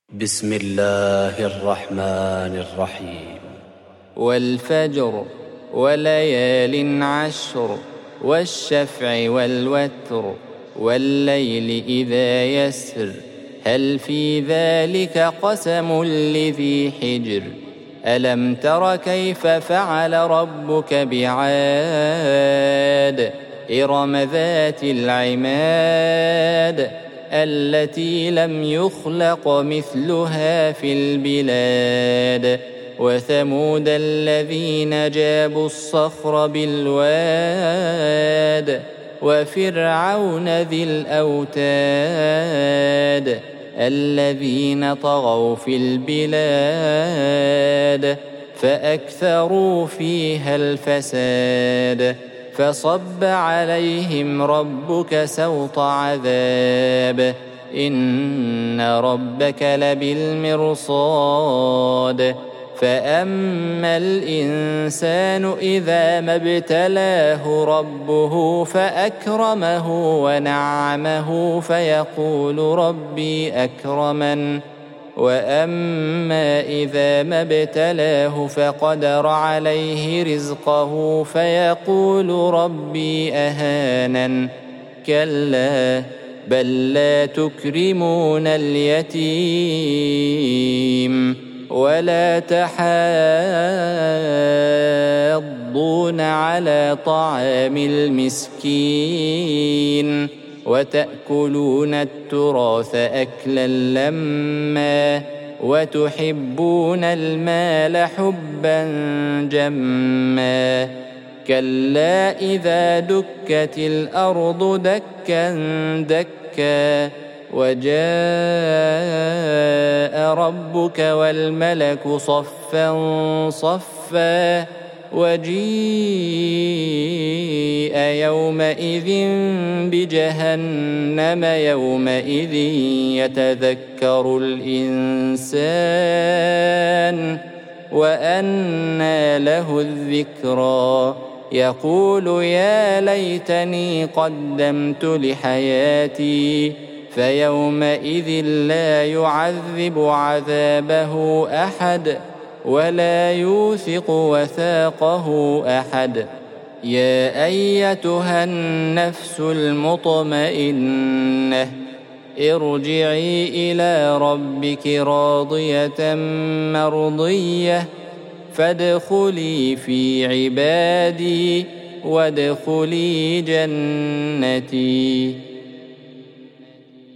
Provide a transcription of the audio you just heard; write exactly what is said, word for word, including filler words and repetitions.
بسم الله الرحمن الرحيم. والفجر وليال عشر والشفع والوتر والليل إذا يسر هل في ذلك قسم لذي حجر ألم تر كيف فعل ربك بعاد إرم ذات العماد التي لم يخلق مثلها في البلاد وثمود الذين جابوا الصخر بالواد وفرعون ذي الأوتاد الذين طغوا في البلاد فأكثروا فيها الفساد فصب عليهم ربك سوط عذاب إن ربك لبالمرصاد فأما الإنسان إذا ما ابتلاه ربه فأكرمه ونعمه فيقول ربي أكرمن وأما إذا ما ابتلاه فقدر عليه رزقه فيقول ربي أهانن كلا بل لا تكرمون اليتيم ولا تحاضون على طعام المسكين وتأكلون التراث أكلا لما وتحبون المال حبا جما كلا إذا دكت الأرض دكا دكا وجاء ربك والملك صفا صفا وجيء يومئذ بجهنم يومئذ يتذكر الإنسان وأنى له الذكرى يقول يا ليتني قدمت لحياتي فيومئذ لا يعذب عذابه أحد ولا يوثق وثاقه أحد يا أيتها النفس المطمئنة ارجعي إلى ربك راضية مرضية فادخلي في عبادي وادخلي جنتي.